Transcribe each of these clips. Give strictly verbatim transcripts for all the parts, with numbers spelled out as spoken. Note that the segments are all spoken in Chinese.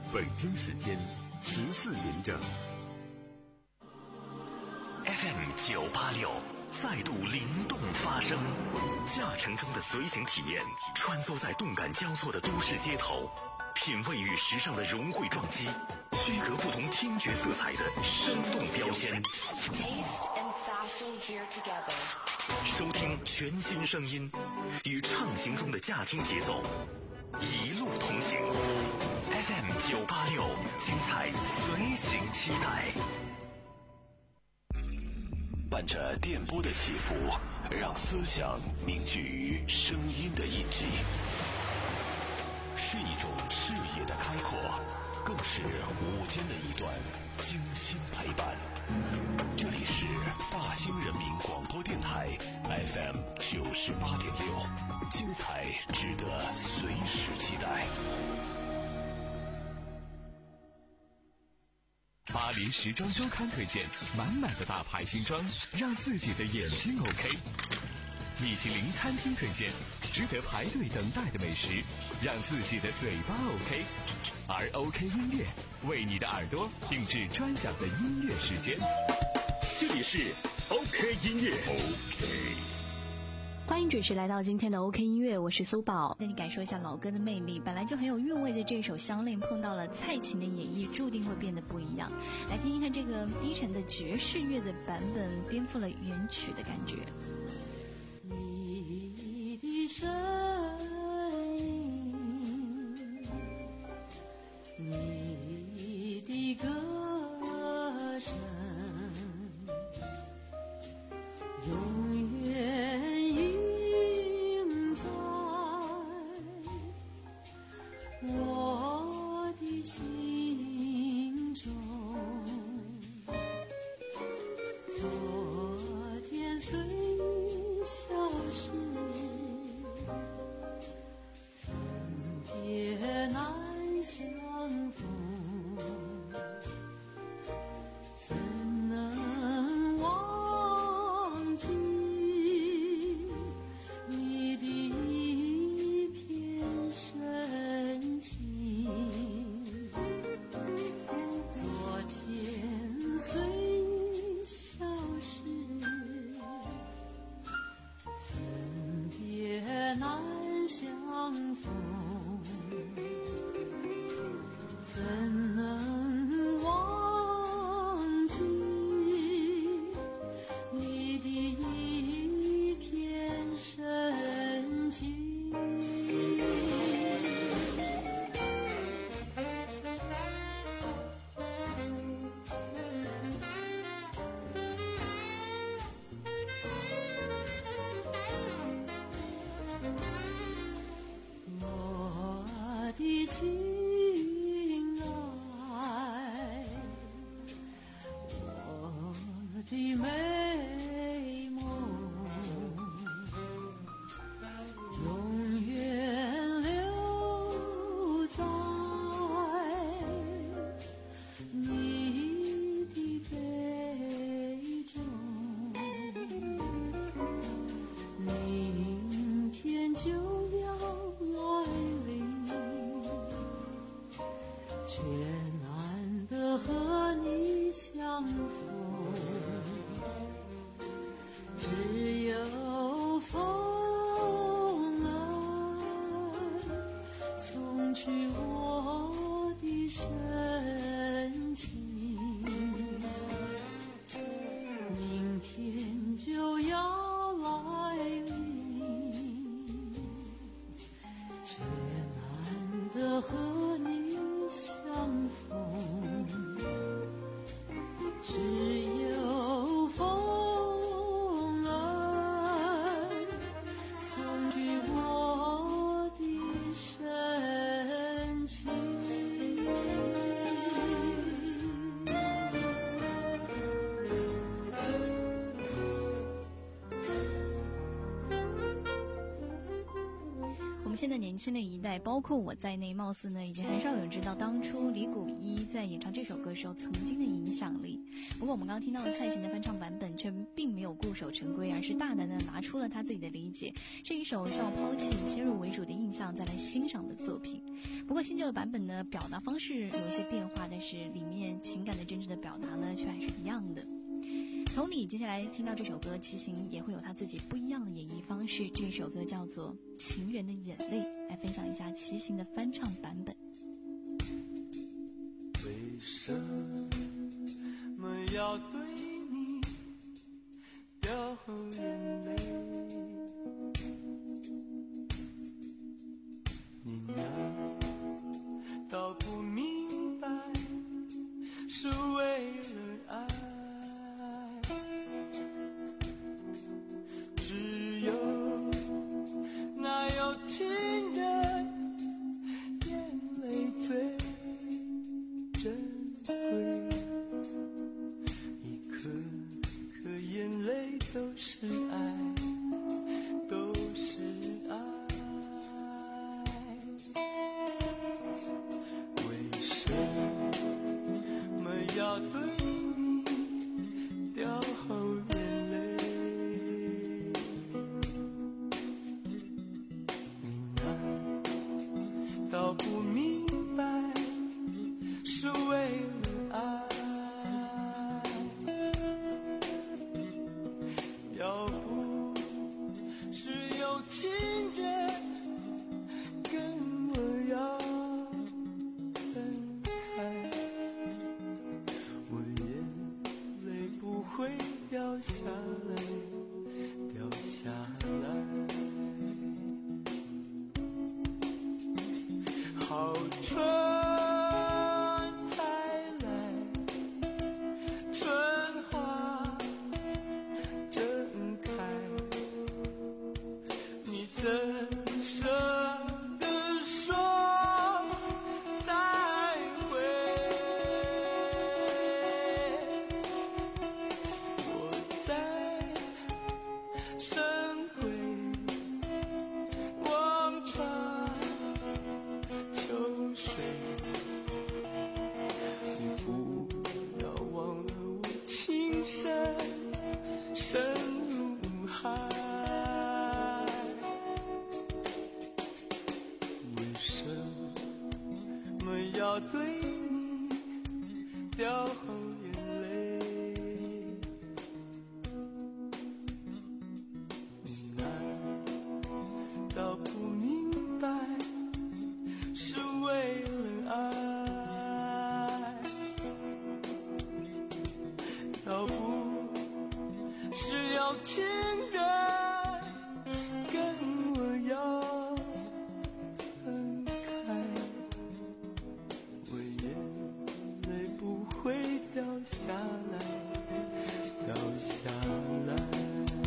北京时间十四点整。 F M 九八六再度灵动发声，驾乘中的随行体验，穿梭在动感交错的都市街头，品味与时尚的融汇撞击，区隔不同听觉色彩的生动标签。收听全新声音，与畅行中的驾听节奏，一路同行。F M 九八六，精彩随行期待。伴着电波的起伏，让思想凝聚于声音的印记，是一种视野的开阔，更是午间的一段精心陪伴。这里是大兴人民广播电台 F M 九十八点六，精彩值得随时期待。 巴黎时装周刊推荐满满的大牌新装，让自己的眼睛 OK。米其林餐厅推荐值得排队等待的美食，让自己的嘴巴 OK。而 OK 音乐为你的耳朵定制专享的音乐时间。这里是 OK 音乐 OK。 欢迎准时来到今天的 OK 音乐，我是苏宝。 跟你感受一下老歌的魅力，本来就很有韵味的这首相恋，碰到了蔡琴的演绎，注定会变得不一样。来听听看这个低沉的爵士乐的版本，颠覆了原曲的感觉。 你的声音，你的歌声，永远印在我的心中。昨天虽消失，分别难相逢，怎能忘记你的一片深情？昨天虽消失，分别难相逢，怎能忘记你的一片深情？我的亲爱，我的美梦，永远留在你的杯中。明天就要来临，却难得和你相逢，只有风儿送去我的深情。明天就要来临，却难得和你相逢，只有风儿送去我的深情。 我们现在年轻的一代，包括我在内，貌似呢已经很少有人知道当初李谷一在演唱这首歌时候曾经的影响力。不过我们刚刚听到的蔡琴的翻唱版本却并没有固守成规，而是大胆的拿出了他自己的理解，是一首需要抛弃先入为主的印象再来欣赏的作品。不过新旧的版本呢，表达方式有一些变化，但是里面情感的真正的表达呢，却还是一样的。同理，接下来听到这首歌，齐秦也会有他自己不一样的演绎方式。这首歌叫做《情人的眼泪》，来分享一下齐秦的翻唱版本。 为什么要对你掉眼泪？你难道不明白是为了爱？只有那有情人眼泪最珍贵，一颗颗眼泪都是爱，都是爱。为什么要对你掉眼泪？你难道不明白是为了爱？要不是有情人跟我要分开，我眼泪不会掉下来，掉下来。好春要对你掉眼泪，你难道不明白是为了爱？要不是有情人跟我要分开，我眼泪不会掉下来，掉下来。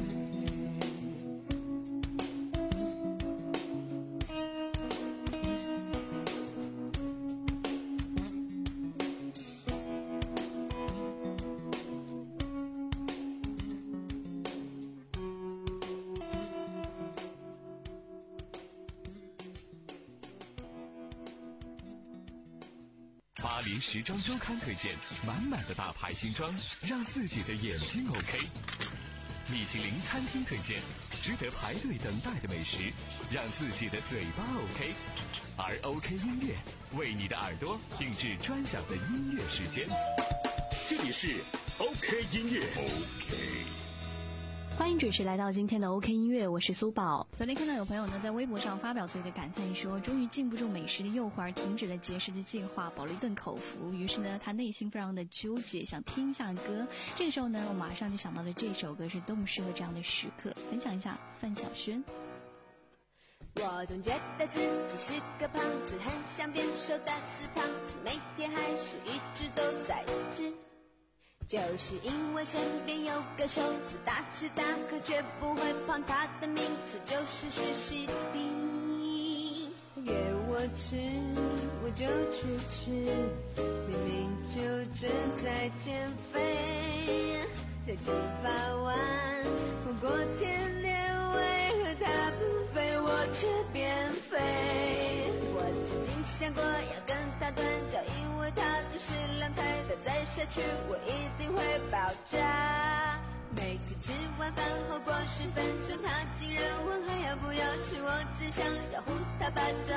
巴黎时装周刊推荐满满的大牌新装，让自己的眼睛 OK。米其林餐厅推荐值得排队等待的美食，让自己的嘴巴 OK。而 OK 音乐为你的耳朵定制专享的音乐时间。 这里是 OK 音乐 OK。 欢迎准时来到今天的 OK 音乐，我是苏宝。 昨天看到有朋友呢在微博上发表自己的感叹，说终于禁不住美食的诱惑，停止了节食的计划，饱了一顿口福。于是呢他内心非常的纠结，想听一下歌。这个时候呢我马上就想到了这首歌是多么适合这样的时刻，分享一下范晓萱。 我总觉得自己是个胖子，很想变瘦，但是胖子每天还是一直都在吃，就是因为身边有个瘦子，大吃大喝却不会胖，他的名字就是徐熙娣。约我吃我就去吃，明明就正在减肥，这几百万不过天天，为何他不肥我却变肥？我曾经想过要跟他断交，因为他就是量太大，再下去我一定会爆炸。每次吃完饭后过十分钟，他竟然问还要不要吃，我只想要呼他巴掌。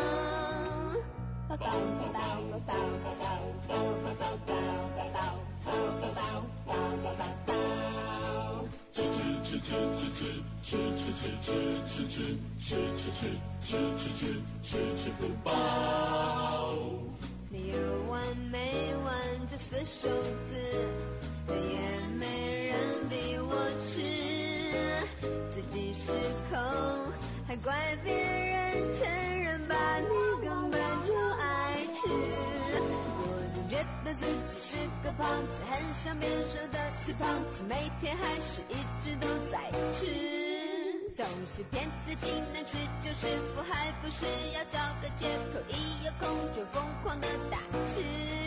吃吃吃吃吃吃吃吃吃吃吃吃吃吃吃吃吃吃不饱。 你有完没完这四手字，也没人逼我吃，自己失控还怪别人，承认吧，你根本就爱吃。我总觉得自己是个胖子，很想变瘦的死胖子，每天还是一直都在吃，总是骗自己能吃就是福，还不是要找个借口，一有空就疯狂的大吃。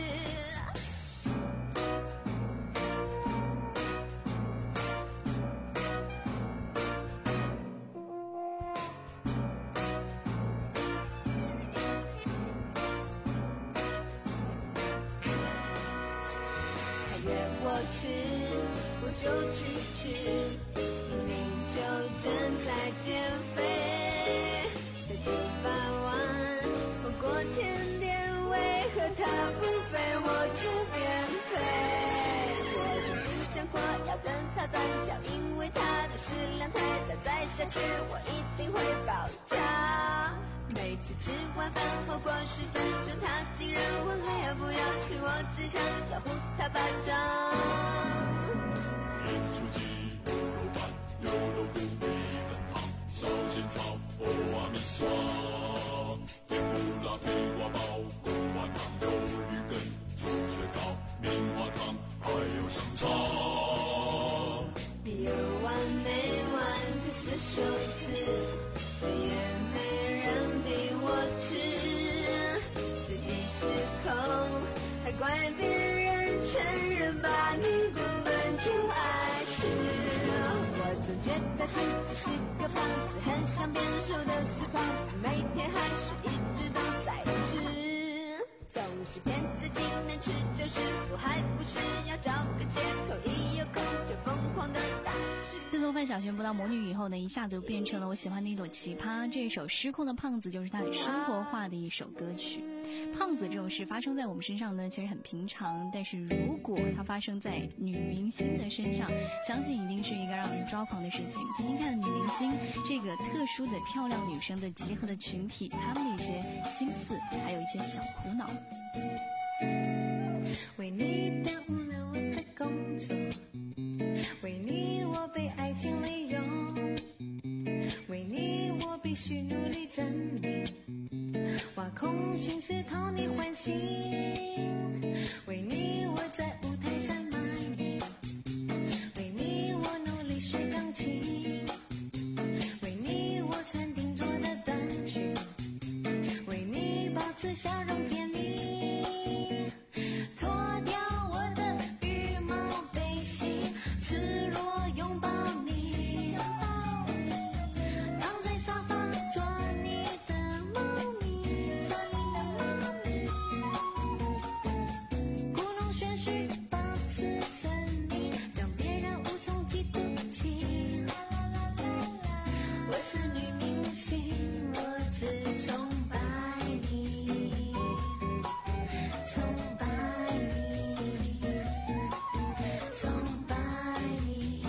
吃我就去吃，明明就正在减肥，在吃饭完火锅甜点，为何他不肥我却变肥？我曾经想过要跟他断交，因为他的食量太大，再下去我一定会爆炸。每次吃完饭后过十分钟，他竟然问还要不要吃，我只想要呼他巴掌。 盐酥鸡、牛肉饭、油豆腐、米粉汤、烧仙草、欧阿米刷、甜不辣、飞瓜包、贡丸汤、鱿鱼羹、猪血糕、棉花糖，还有香肠。 有完没完这四手字，也没人逼我吃，自己失控还怪别人，承认吧，你根本就爱吃。我总觉得自己是个胖子，很想变瘦的死胖子，每天还是一直都在吃，总是骗自己能吃就是福，还不是要找个借口，一有空就疯狂的大吃。 自从范晓萱播到魔女以后呢，一下子就变成了我喜欢的一朵奇葩。这首《失控的胖子》就是她很生活化的一首歌曲。胖子这种事发生在我们身上呢，其实很平常，但是如果它发生在女明星的身上，相信一定是一个让人抓狂的事情。听听看女明星这个特殊的漂亮女生的集合的群体，她们的一些心思，还有一些小苦恼。 为你耽误了我的工作，为你我被爱情利用，为你我必须努力证明，挖空心思讨你欢心，为你我在舞台上卖力，为你我努力学钢琴，为你我穿定做的短裙，为你保持笑容甜蜜，脱掉我的羽毛背心，赤裸拥抱你，躺在沙发做你的猫咪，做你的猫咪，故弄玄虚保持神秘，让别人无从嫉妒起。我是女明星，我只崇拜你，崇拜你，崇拜你。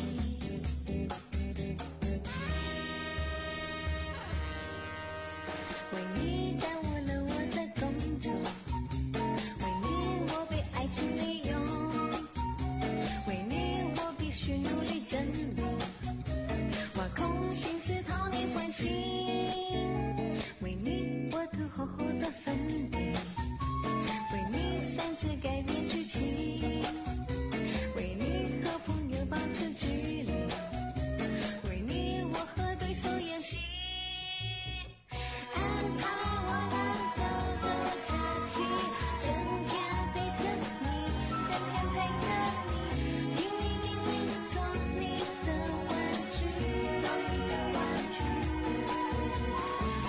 为你耽误了我的工作，为你我被爱情利用，为你我必须努力证明，挖空心思讨你欢心，为你我涂厚厚的粉底，为你擅自改变剧情，为你和朋友保持距离，为你我和对手演戏，安排我难得的假期，整天陪着你，整天陪着你，叮铃铃铃做你的玩具，做你的玩具。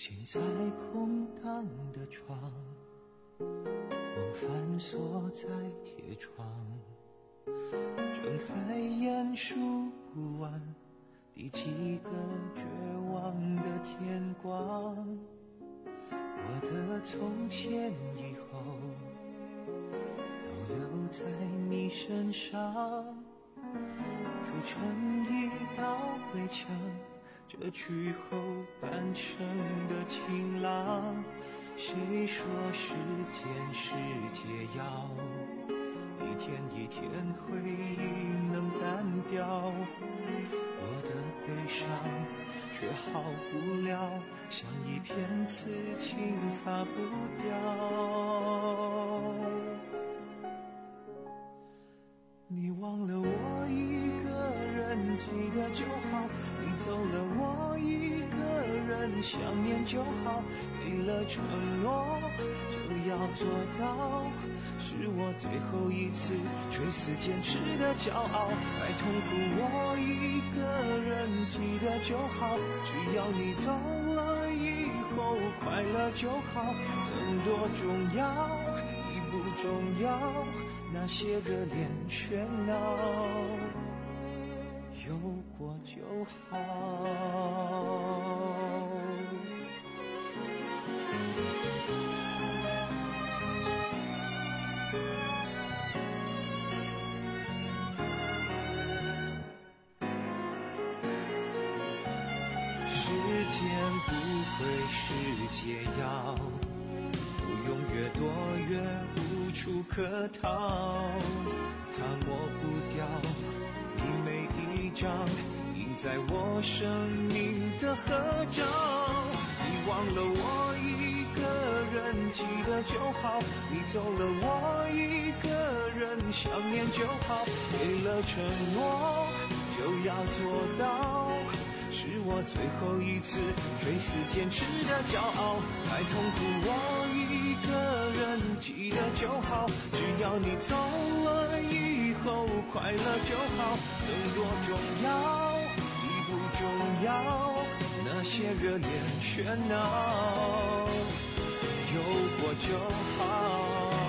现在空荡的床，梦反锁在铁窗，睁开眼数不完第几个绝望的天光。我的从前以后都留在你身上，筑成一道围墙，这去后诞生的晴朗。谁说时间是解药，一天一天回忆能淡掉，我的悲伤却好不了，像一片刺青擦不掉。你忘了我一个人记得就好，你走了我一个人想念就好，给了承诺就要做到，是我最后一次垂死坚持的骄傲。再痛苦我一个人记得就好，只要你走了以后快乐就好，曾多重要已不重要，那些热恋喧闹有过就好。时间不会是解药，不用越多越无处可逃，它抹不掉你每一张印在我生命的合照。你忘了我一个人记得就好，你走了我一个人想念就好，给了承诺就要做到，是我最后一次垂死坚持的骄傲。太痛苦我一个人记得就好，只要你走了以后快乐就好，曾多重要已不重要，那些热恋喧闹有过就好。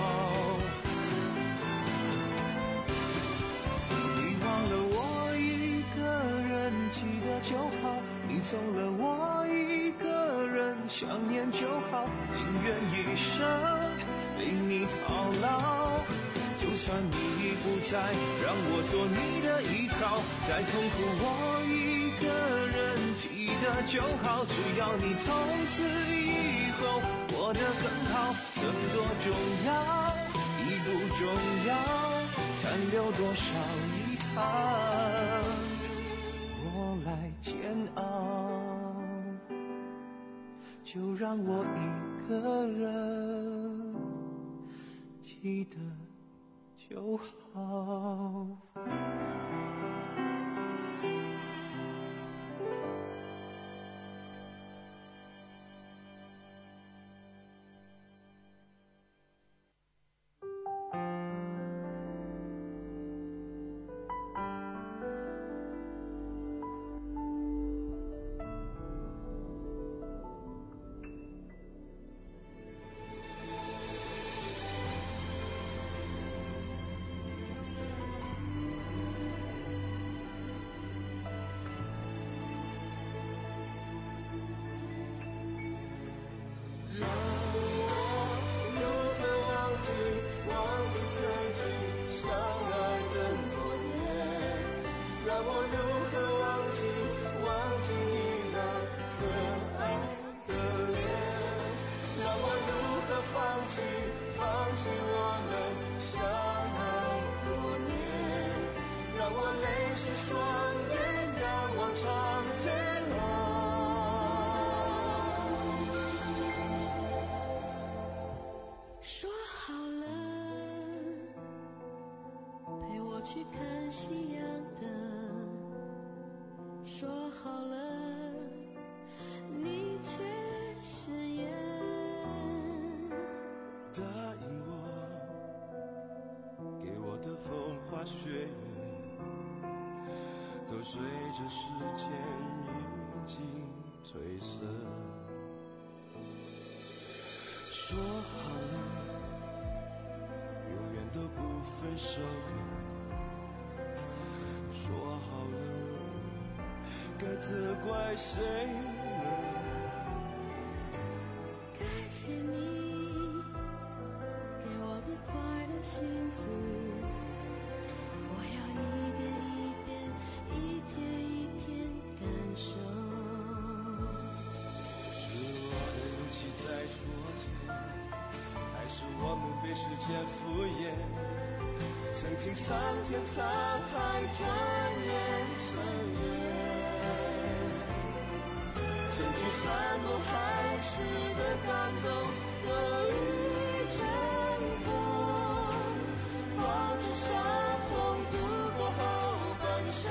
你忘了我一个人记得就好，你走了我一个人想念就好，情愿一生为你套牢，就算你已不在，让我做你的依靠。再痛苦我一个人记得就好，只要你从此以后过得更好，曾多重要已不重要，残留多少遗憾我来煎熬，就让我一个人记得就好。 说好了陪我去看夕阳的，说好了你却食言， 答应我给我的风花雪月，都随着时间已经褪色。 说好了，永远都不分手的。说好了，该责怪谁呢？ 感谢你给我的快乐幸福，我要一点一点，一天一天感受。 是我的勇气在说甜，还是我们被时间敷衍？曾经桑田沧海，转眼成缘。曾经山盟海誓的感动，都已成空。抱着伤痛度过后半生，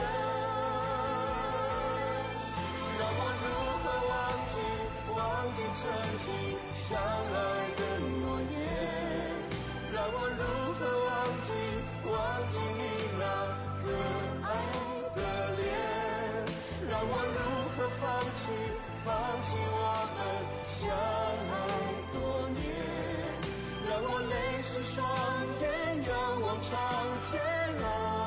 让我如何忘记忘记曾经相爱的诺言？让我如何忘记忘记你那可爱的脸？让我如何放弃放弃我们相爱多年？让我泪湿双眼，仰望长天啊！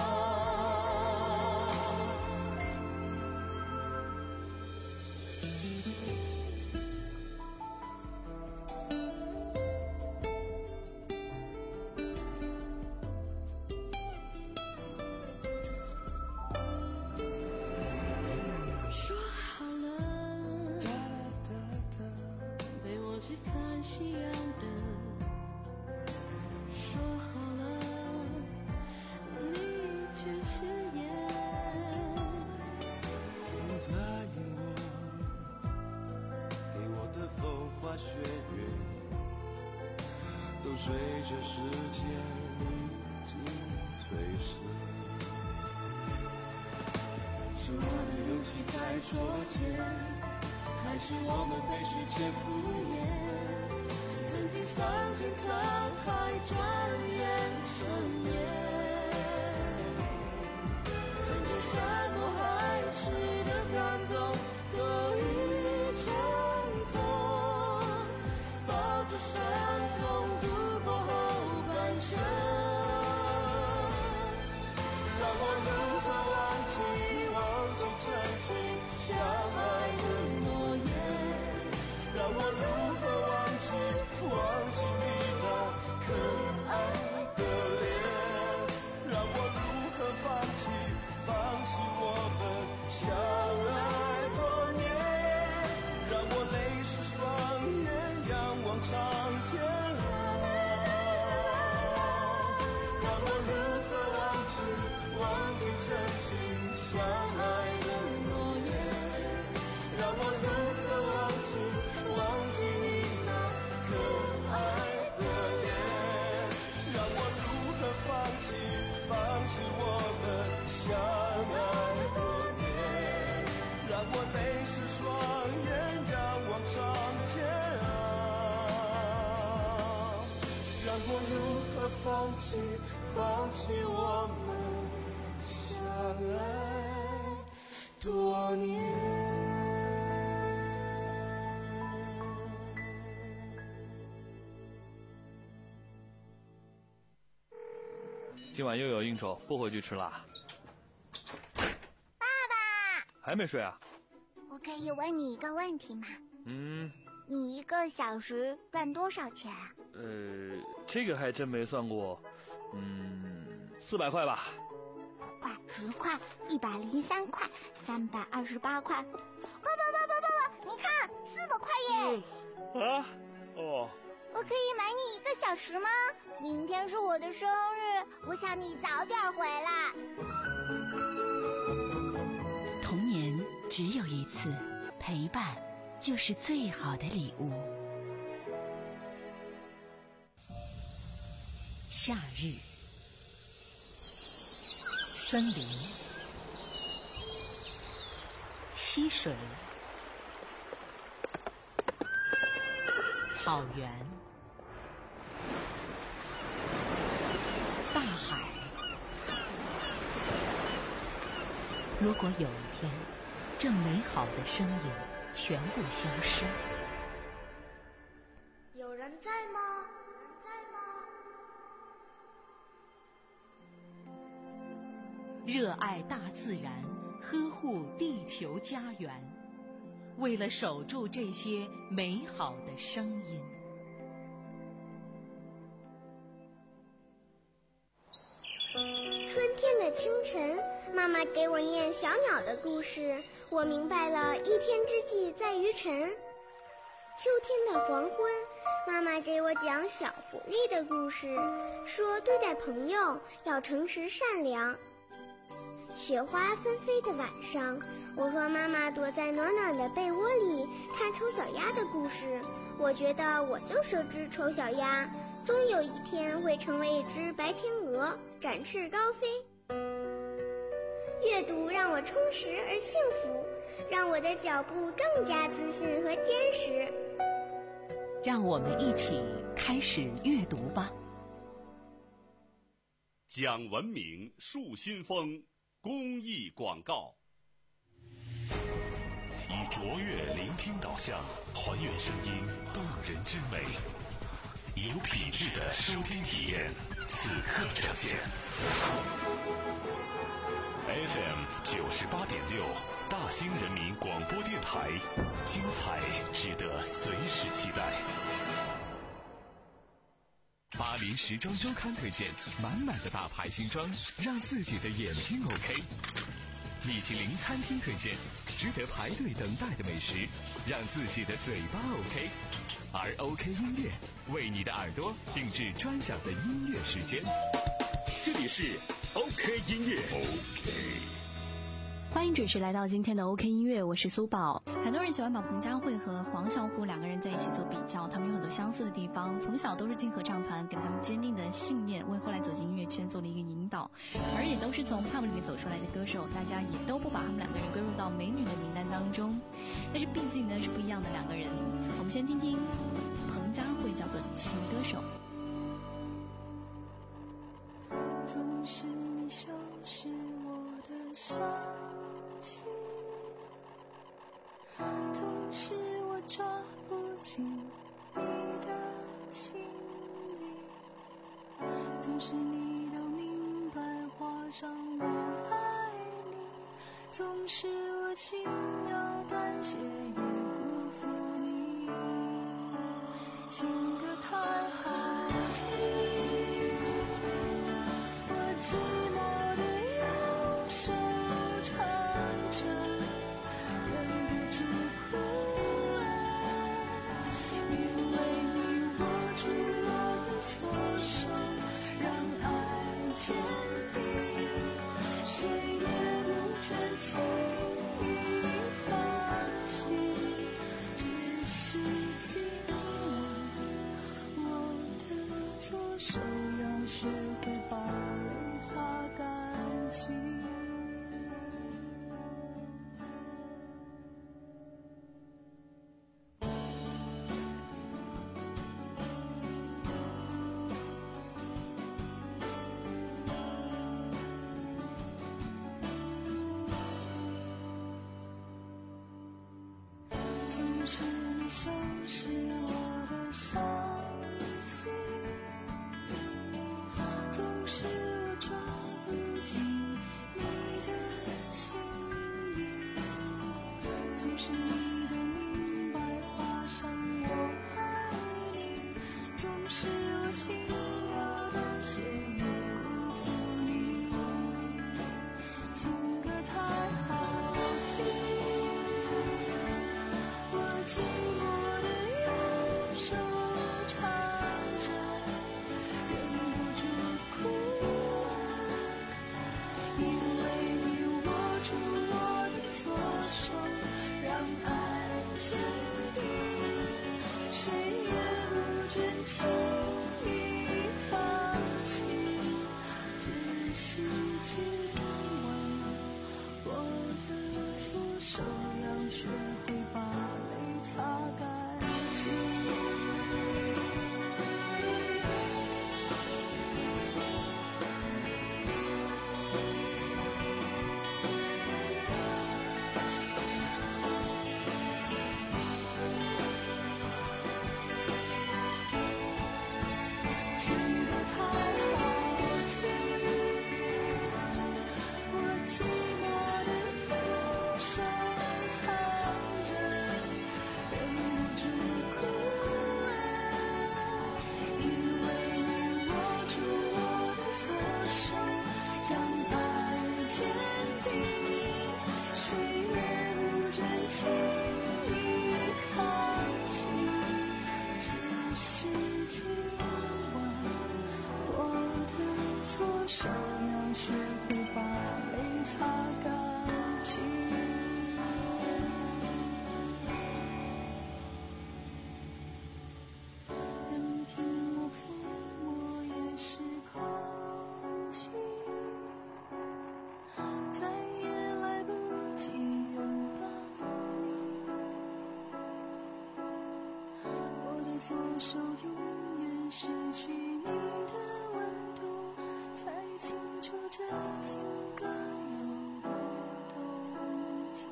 说好了，陪我去看夕阳的。说好了，你却食言。 答应我，给我的风花雪月，都随着时间已经褪色。是我的勇气在作践，还是我们被时间敷衍？曾经桑田沧海，转眼成缘。曾经山盟海誓的感动，都已成空。抱着伤痛度过后半生，让我如何忘记忘记曾经相爱的诺言？让我如何忘记忘记你那可爱的脸？让我如何放弃放弃我们相爱多年？让我泪湿双眼，仰望长天啊！让我如何忘记忘记曾经相爱的诺言？让我如何忘记忘记你那可爱的脸？让我如何放弃放弃我们相爱多年？让我泪湿双眼，仰望长天啊！让我如何放弃放弃我们相爱多年？ 今晚又有应酬，不回去吃啦。 爸爸， 还没睡啊？ 我可以问你一个问题吗？ 嗯。 你一个小时赚多少钱啊？ 呃，这个还真没算过。嗯，四百块吧。 五块、十块、一百零三块、三百二十八块。爸爸爸爸爸爸，你看，四百块耶！ 嗯、啊？哦。 我可以买你一个小时吗？明天是我的生日，我想你早点回来。 童年只有一次，陪伴就是最好的礼物。夏日，森林，溪水，草原，大海。如果有一天，这美好的声音全部消失， 有人热爱大自然，呵护地球家园，为了守住这些美好的声音。 春天的清晨，妈妈给我念小鸟的故事，我明白了一天之计在于晨。秋天的黄昏，妈妈给我讲小狐狸的故事，说对待朋友要诚实善良。雪花纷飞的晚上，我和妈妈躲在暖暖的被窝里看丑小鸭的故事，我觉得我就是只丑小鸭，终有一天会成为一只白天鹅，展翅高飞。阅读让我充实而幸福，让我的脚步更加自信和坚实。 让我们一起开始阅读吧。 讲文明树新风公益广告，以卓越聆听导向，还原声音动人之美，有品质的收听体验，此刻呈现。F M 九十八点六，大兴人民广播电台，精彩值得随时期待。 巴黎时装周刊推荐满满的大牌新装，让自己的眼睛 OK。米其林餐厅推荐值得排队等待的美食，让自己的嘴巴 OK。而 OK 音乐为你的耳朵定制专享的音乐时间。 这里是 OK 音乐 OK。 欢迎准时来到今天的 OK 音乐，我是苏宝。 很多人喜欢把彭佳慧和黄小琥两个人在一起做比较，他们有很多相似的地方，从小都是进合唱团，给了他们坚定的信念，为后来走进音乐圈做了一个引导。而也都是从 pub 里面走出来的歌手，大家也都不把他们两个人归入到美女的名单当中，但是毕竟呢是不一样的两个人。我们先听听彭佳慧，叫做情歌手。 总是你收拾我的伤心，总是我抓不紧你的情意，总是你都明白画上我爱你，总是我轻描淡写也辜负你，情歌太好听，我寂寞的右手唱着，忍不住哭了，因为你握住我的左手，让爱坚定，谁也不准轻易放弃，只是今晚我的左手要学会把泪擦干净。总是你收拾我的伤心，总是我抓不紧你的情意，总是你都明白画上我爱你，总是我轻描淡写也辜负你，情歌太好听，我寂寞的右手唱着，忍不住哭了，因为你握住我的左手，让爱想要学会把泪擦干净。任凭我抚摸也是空气，再也来不及拥抱你。我的左手永远失去你的温度，才清楚这情歌有多动听。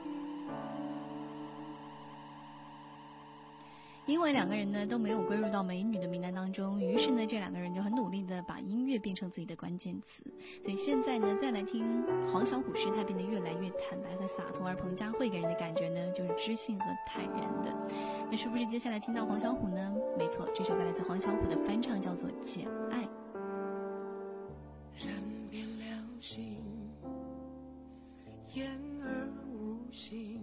因为两个人呢都没有归入到美女的名单当中，于是呢这两个人就很努力的把音乐变成自己的关键词。所以现在呢再来听黄小琥时态变得越来越坦白和洒脱，而彭佳慧给人的感觉呢就是知性和坦然的。那是不是接下来听到黄小琥呢？没错，这首歌来自黄小琥的翻唱，叫做《简爱》。 人变了心，言而无信，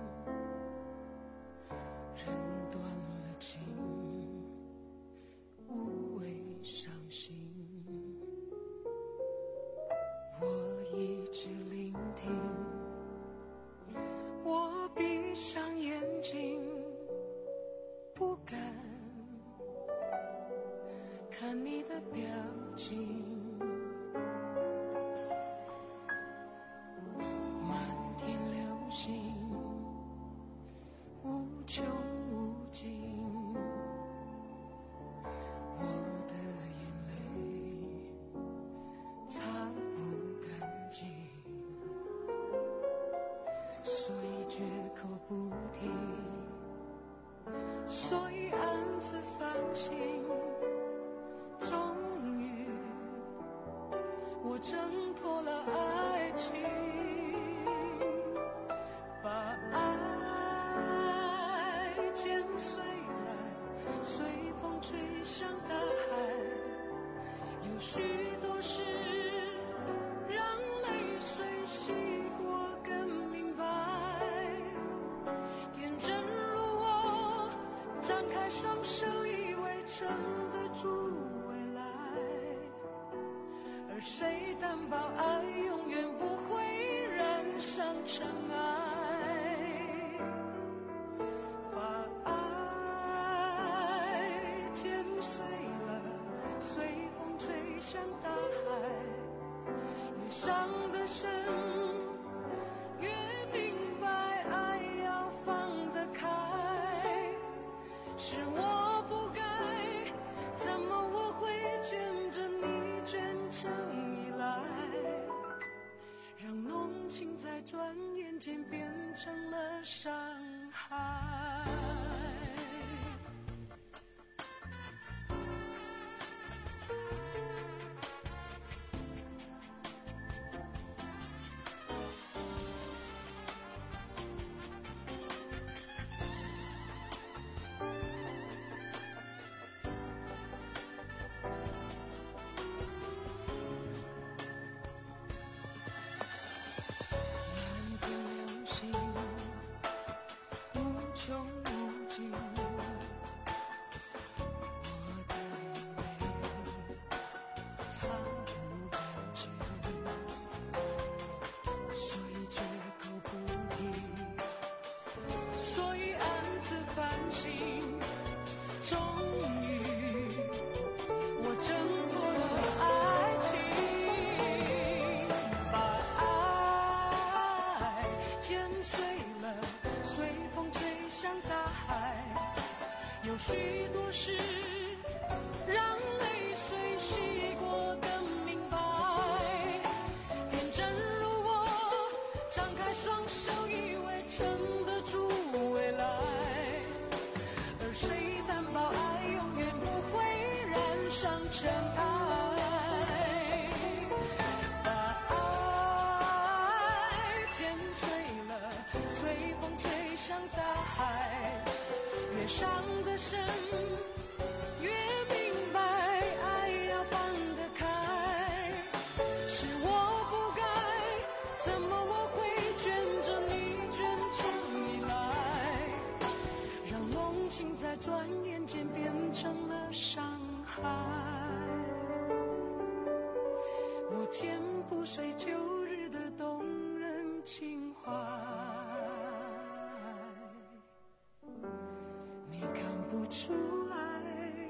人断了情，无谓伤心。我一直聆听，我闭上眼睛，不敢看你的表情。漫天流星，无穷无尽，我的眼泪擦不干净，所以绝口不提，所以暗自反省。终于我挣脱了爱情，把爱剪碎来，随风吹向大海。有许多事让泪水洗过更明白，天真如我，张开双手以为撑得住未来，而谁担保爱永远不会染上尘埃？把爱剪碎了，随风吹向大海，越伤得深，越明白爱要放得开。是我不该，怎么我会卷着你卷成依赖，让浓情在转眼间变成了伤害。终于我挣脱了爱情，把爱剪碎了，随风吹向大海。有许多事让泪水洗过更明白，天真如我，张开双手以为撑得住未来，而谁担保爱永远不会染上尘埃？把爱剪碎了，随风吹向大海，越伤得深，越明白爱要放得开。是我不该，怎么我会卷着你卷成依赖，让浓情在转眼间变成了伤害。 我见不碎旧日的动人情怀，你看不出来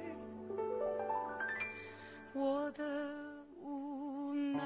我的无奈。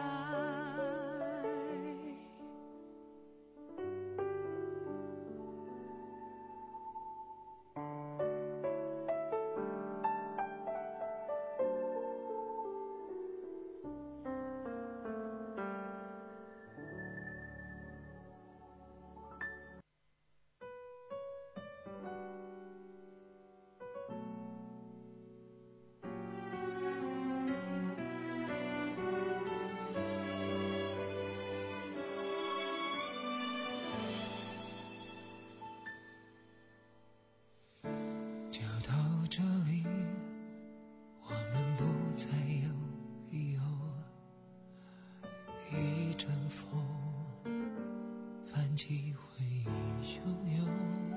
这里，我们不再有理由。一阵风泛起回忆汹涌，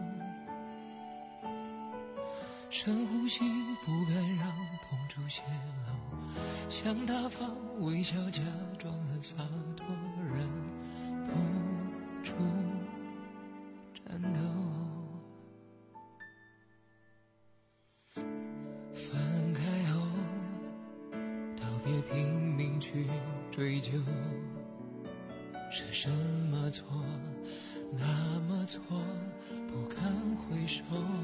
深呼吸，不敢让痛处泄露，想大方微笑，假装很洒脱，忍不住颤抖。拼命去追究，是什么错，那么错，不堪回首。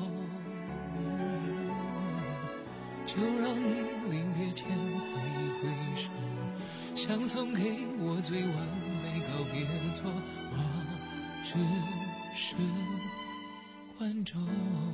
就让你临别前挥一挥手，想送给我最完美告别作，我只是观众。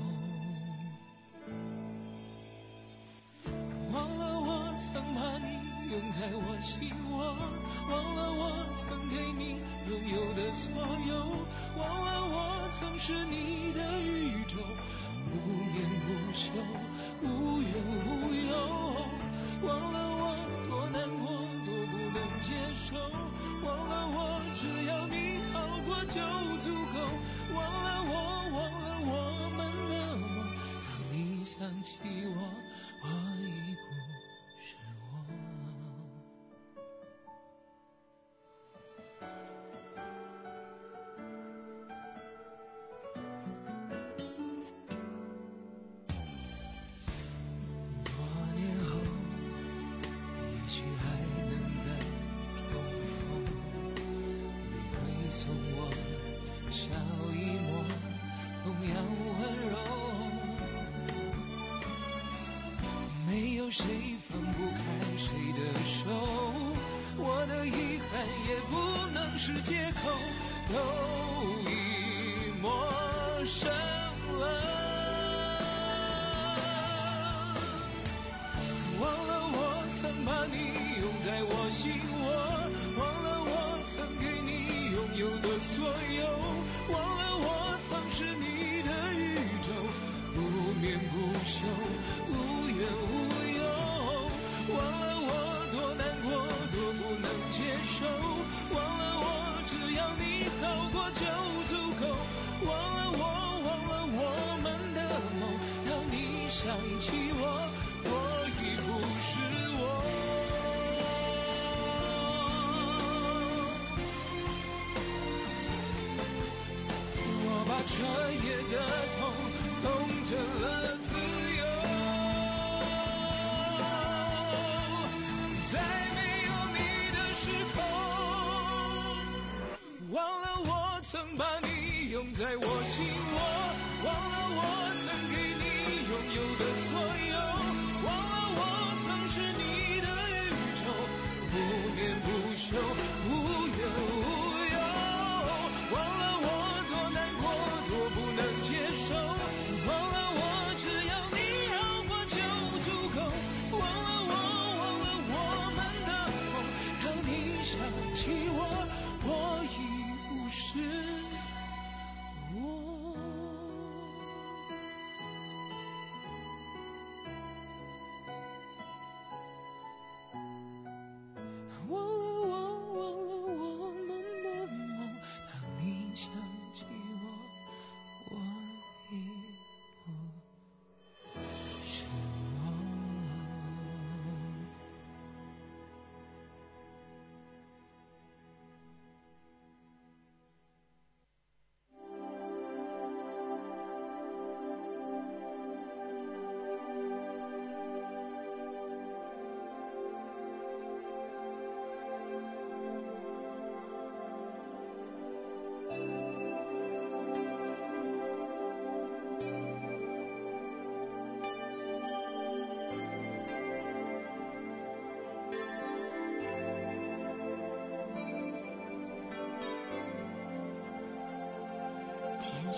忘了我曾把你拥在我心窝，忘了我曾给你拥有的所有，忘了我曾是你的宇宙，无眠不休，无怨无忧。忘了我多难过，多不能接受，忘了我只要你好过就足够。忘了我，忘了我们的梦，当你想起我，我已不是我。多年后，也许还能再重逢，你会送我笑一抹，同样温柔。没有谁放不开谁的手，我的遗憾也不能是借口，都已陌生了。忘了我曾把你拥在我心窝，忘了我曾给你拥有的所有，忘了我曾是你的宇宙，不眠不休，无怨无忧。忘了我多难过，多不能接受，忘了我只要你好过就足够。忘了我，忘了我们的梦，当你想起我，我已不是我。我把彻夜的痛痛成了自由，在没有你的时候，忘了我曾把你拥在我心窝，忘了我曾给你拥有的所有，忘了我曾是你的宇宙，不眠不休，无怨无忧。忘了我多难过，多不能接受，忘了我只要你好过就足够。忘了我，忘了我们的梦，当你想起我，我已不是我。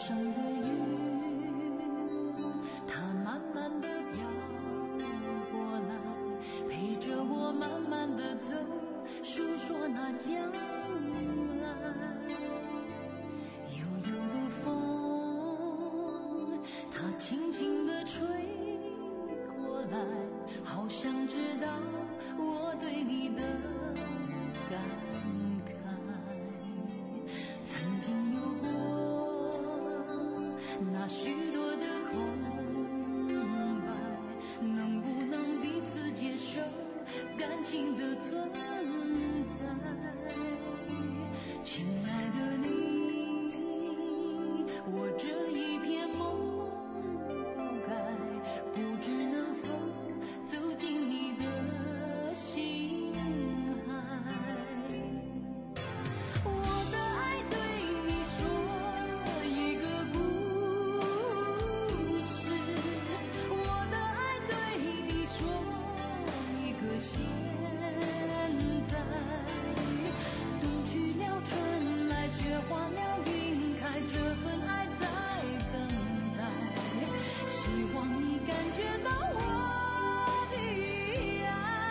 上的云，它慢慢地飘过来，陪着我慢慢地走，诉说那将来。悠悠的风，它轻轻地吹过来，好想知道我对你的感慨。曾经有过那许多的空白，能不能彼此接受感情的存在？亲爱的你，我这一片梦不该，不知能否走进你的心海。我的爱对你说一个故事，我的爱对你说一个现在。冬去了春来，雪化了云开，这份爱在等待。希望你感觉到我的爱。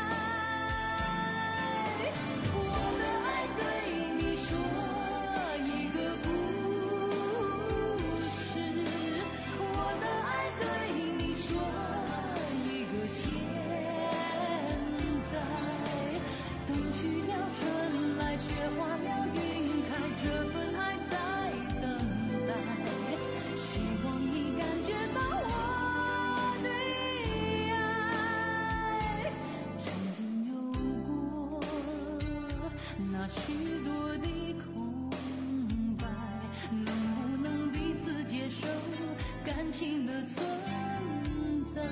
我的爱对你说一个故事，我的爱对你说一个现在。冬去了春来，雪化了云开，这份爱在等待。希望你感觉到我的爱。曾经有过那许多的空白，能不能彼此接受感情的存在？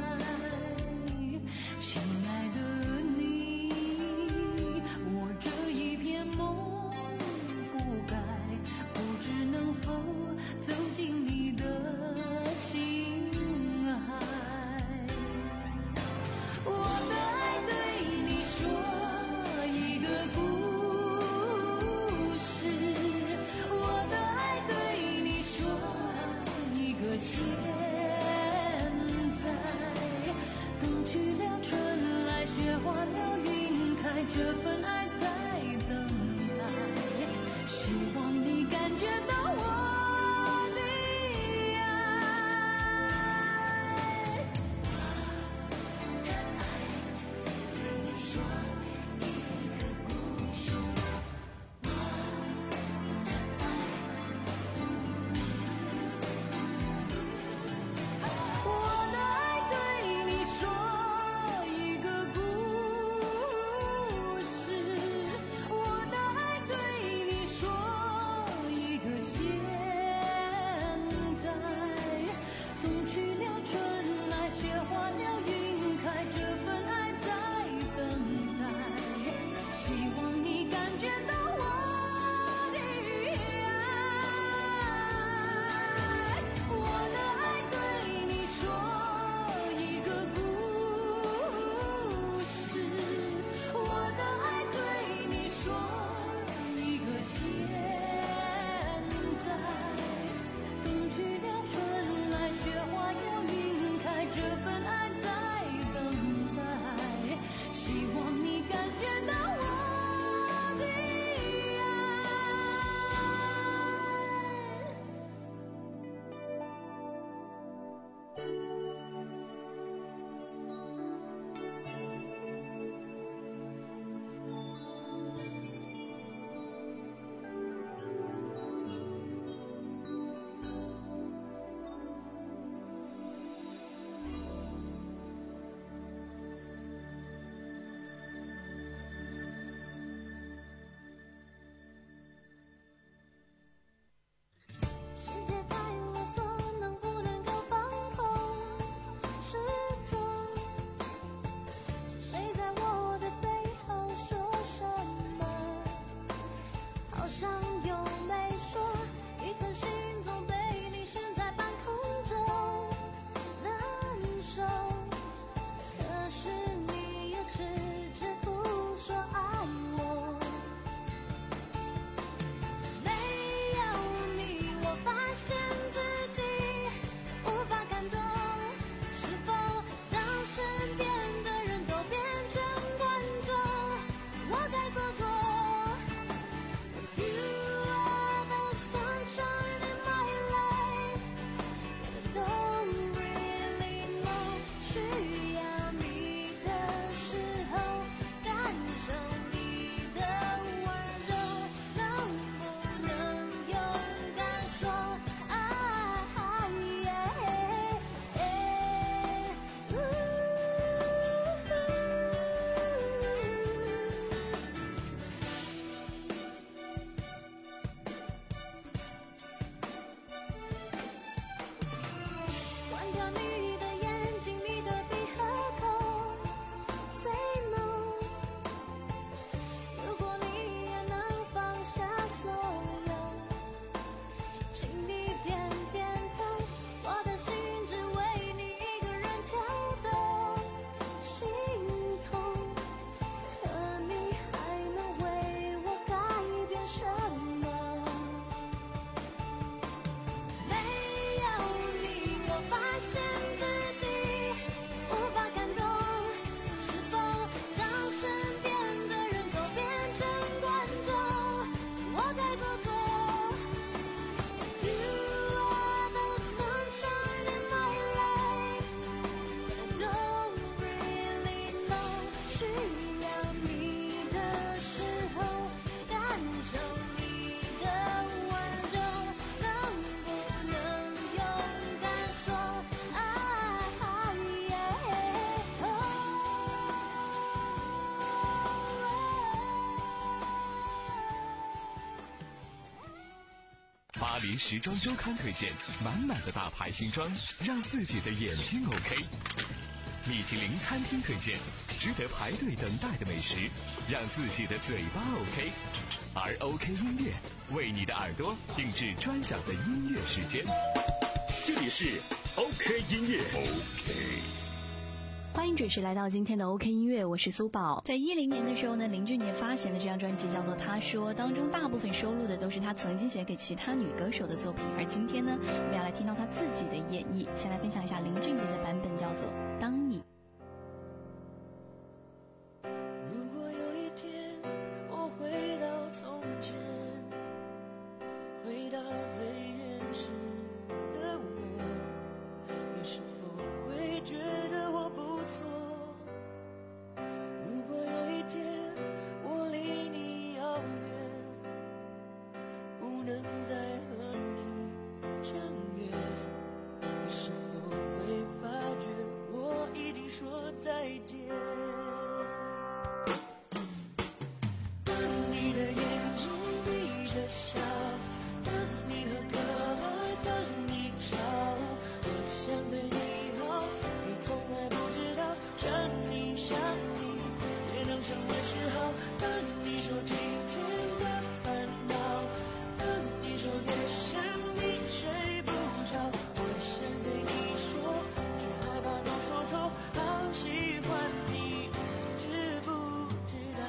亲爱的你，我这一片梦不该，不知能否走进你的心海。我的爱对你说一个故事，我的爱对你说一个现在。冬去了春来，雪化了云开，这份爱在等待。希望你感觉到我的爱。我的爱对你说一个故事，我的爱。我的爱对你说一个故事， 巴黎时装周刊推荐满满的大牌新装，让自己的眼睛 OK。米其林餐厅推荐值得排队等待的美食，让自己的嘴巴 OK。而 OK 音乐为你的耳朵定制专享的音乐时间。 这里是 OK 音乐 OK。 欢迎准时来到今天的 OK 音乐，我是苏宝。 在一零年的时候呢，林俊杰发行了这张专辑，叫做《他说》，当中大部分收录的都是他曾经写给其他女歌手的作品。而今天呢，我们要来听到他自己的演绎。先来分享一下林俊杰的版本，叫做《当你》。 如果有一天我回到从前，回到最原始的我，你是否会觉得我不错？如果有一天我离你遥远，不能再和你相约，你是否会发觉我已经说再见？当你的眼睛闭着笑，当你喝可乐，当你吵，我想对你好，你从来不知道，想你想你也能成为嗜好。当你说今天的烦恼，当你说夜深你睡不着，我想对你说，却害怕都说错，好喜欢你，知不知道？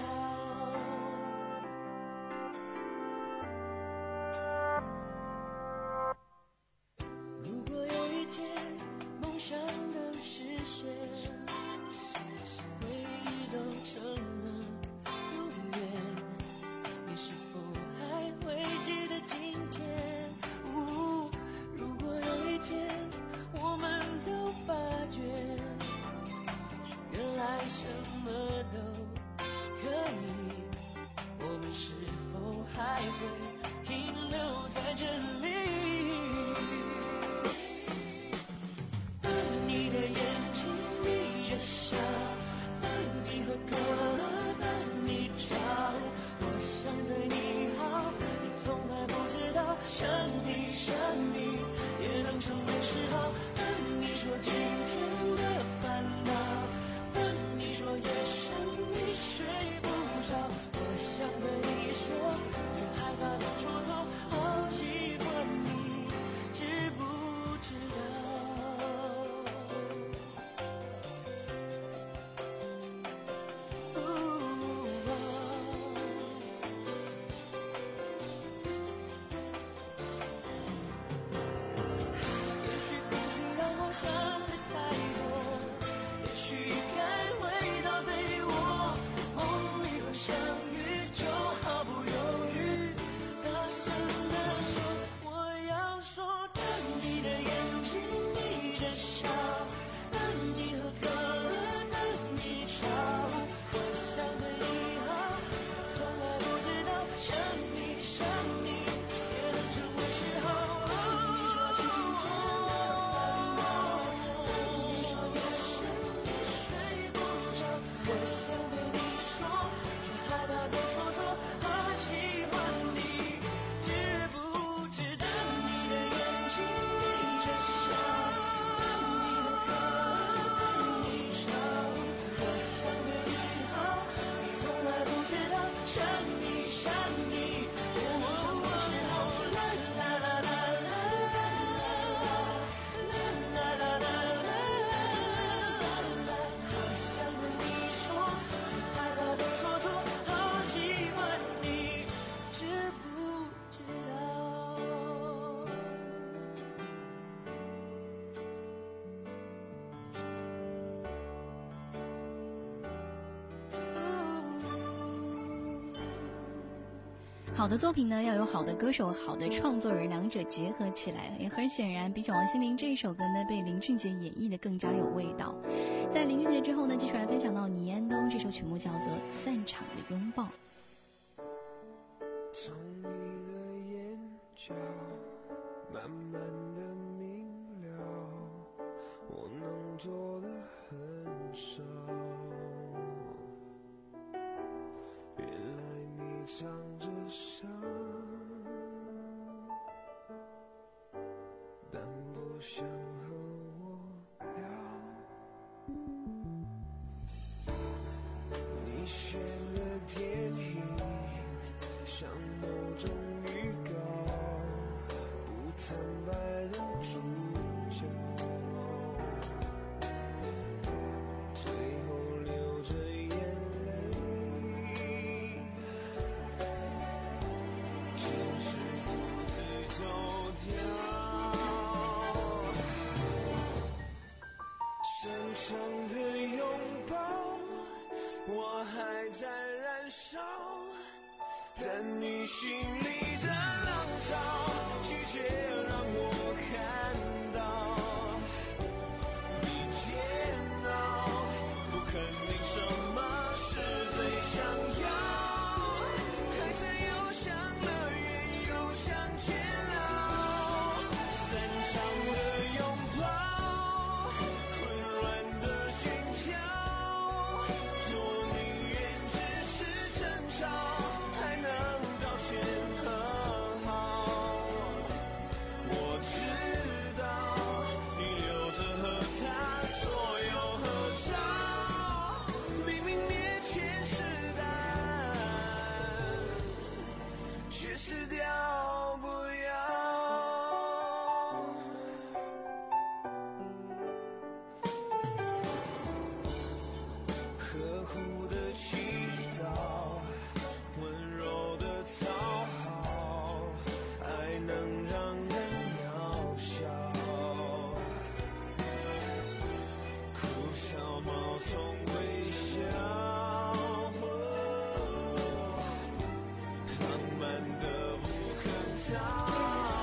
如果有一天梦想都实现，回忆都成了永远，你是否还会记得今天？呜，如果有一天我们都发觉，原来什么都可以，我们是否还会停留在这里？当你的眼睛闭着笑，当你喝可乐，当你吵，我想对你好，你从来不知道，想你想你也能成为嗜好。当你说今天的烦恼，当你说夜深你睡不着，我想对你说，却害怕都说错，好喜欢你，知不知道？也许不是让我想的太多，也许该回到对我梦里和相遇，就毫不犹豫大声地说我要说。当你的眼睛闭着笑，当你喝可乐，当你吵，我想对你好，从来不知道，想你想你也能成为嗜好。当你说今天的烦恼，当你说夜深你睡不着，我想对你说，却害怕都说错，好喜欢你，知不知道？你的眼睛闭着笑，当你喝可乐，当你吵，我想对你好，你从来不知道，想你想你也能成为嗜好。啦啦啦啦啦啦啦啦啦啦啦，我想对你说，却害怕都说错，好喜欢你，知不知道？ 好的作品呢，要有好的歌手、好的创作人，两者结合起来。也很显然，比起王心凌这一首歌呢，被林俊杰演绎的更加有味道。在林俊杰之后呢，继续来分享到倪安东这首曲目，叫做《散场的拥抱》。 从你的眼角慢慢的明了，我能做的很少。原来你藏着伤， 想和我聊。你选的电影像某种预告，不坦白的主角，最后流着眼泪，坚持独自走掉。深长的拥抱，我还在燃烧，但你心里的浪潮，拒绝让我看到。你煎熬，不肯定什么是最想要，还在又想乐园，又想煎熬。散场的拥抱，混乱的心跳，多宁愿只是争吵，还能道歉和好。我知道你留着和他所有合照，明明面前是答案，却死掉不要。呵护的祈祷，温柔的讨好，爱能让人渺小。哭笑冒充微笑，浪漫的不可逃。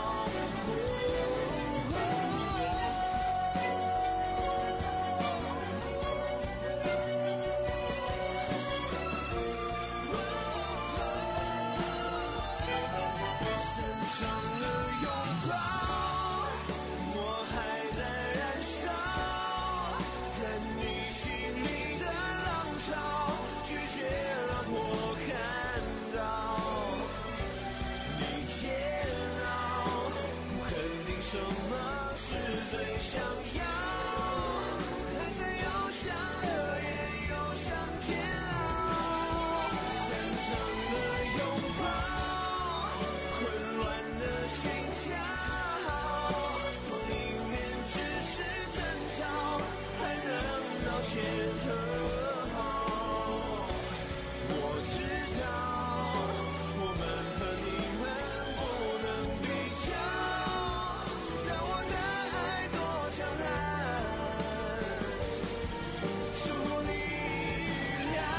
深长的拥抱，我还在燃烧，但你心里的浪潮，拒绝让我看到。你煎熬，不肯定什么是最想要，还在又想乐园，又想煎熬。散场的拥抱，混乱的心跳，不宁愿只是争吵，还能道歉和好。我知道我们和你们不能比较，但我的爱多强悍，祝你预料。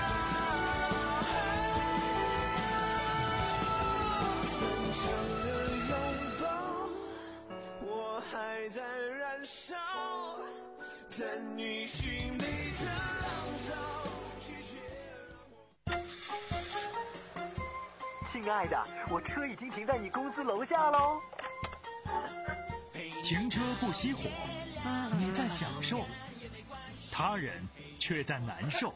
散场的拥抱，我还在燃烧，但你心里的浪潮，拒绝让我。 亲爱的，我车已经停在你公司楼下喽。 停车不熄火，你在享受，他人却在难受。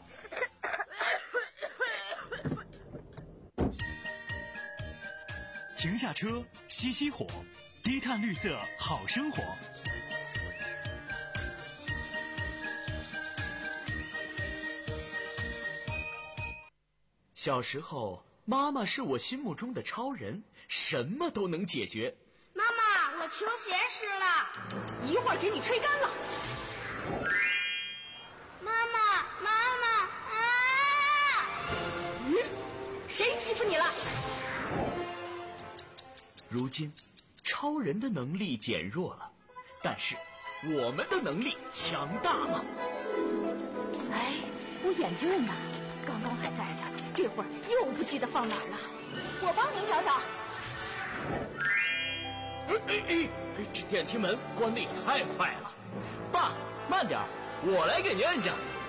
停下车，熄熄火，低碳绿色好生活。 小时候，妈妈是我心目中的超人，什么都能解决。 妈妈，我球鞋湿了， 一会儿给你吹干了。 妈妈，妈妈啊！ 嗯，谁欺负你了？ 如今，超人的能力减弱了，但是我们的能力强大了。 哎，我眼镜呢？刚刚还戴着，这会儿又不记得放哪儿了。我帮您找找。 哎哎哎！这电梯门关得也太快了。爸，慢点，我来给您摁着。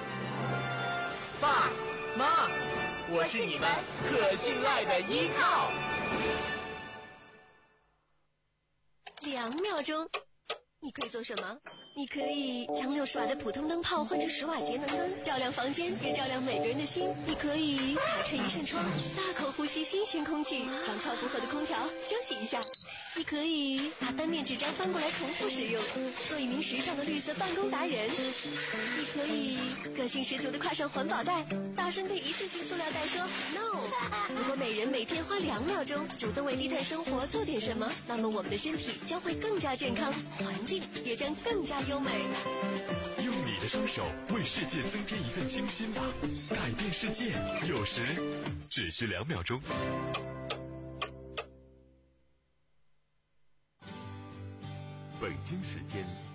爸妈，我是你们可信赖的依靠。 两秒钟， 你可以做什么？你可以将六十瓦的普通灯泡换成十瓦节能灯，照亮房间，也照亮每个人的心。你可以打开一扇窗，大口呼吸新鲜空气，让超负荷的空调休息一下。你可以把单面纸张翻过来重复使用，做一名时尚的绿色办公达人。你可以个性十足地挎上环保袋，大声对一次性塑料袋说 no。 如果每人每天花两秒钟主动为低碳生活做点什么，那么我们的身体将会更加健康，环境也将更加优美。 用你的双手为世界增添一份清新吧，改变世界有时只需两秒钟。 北京时间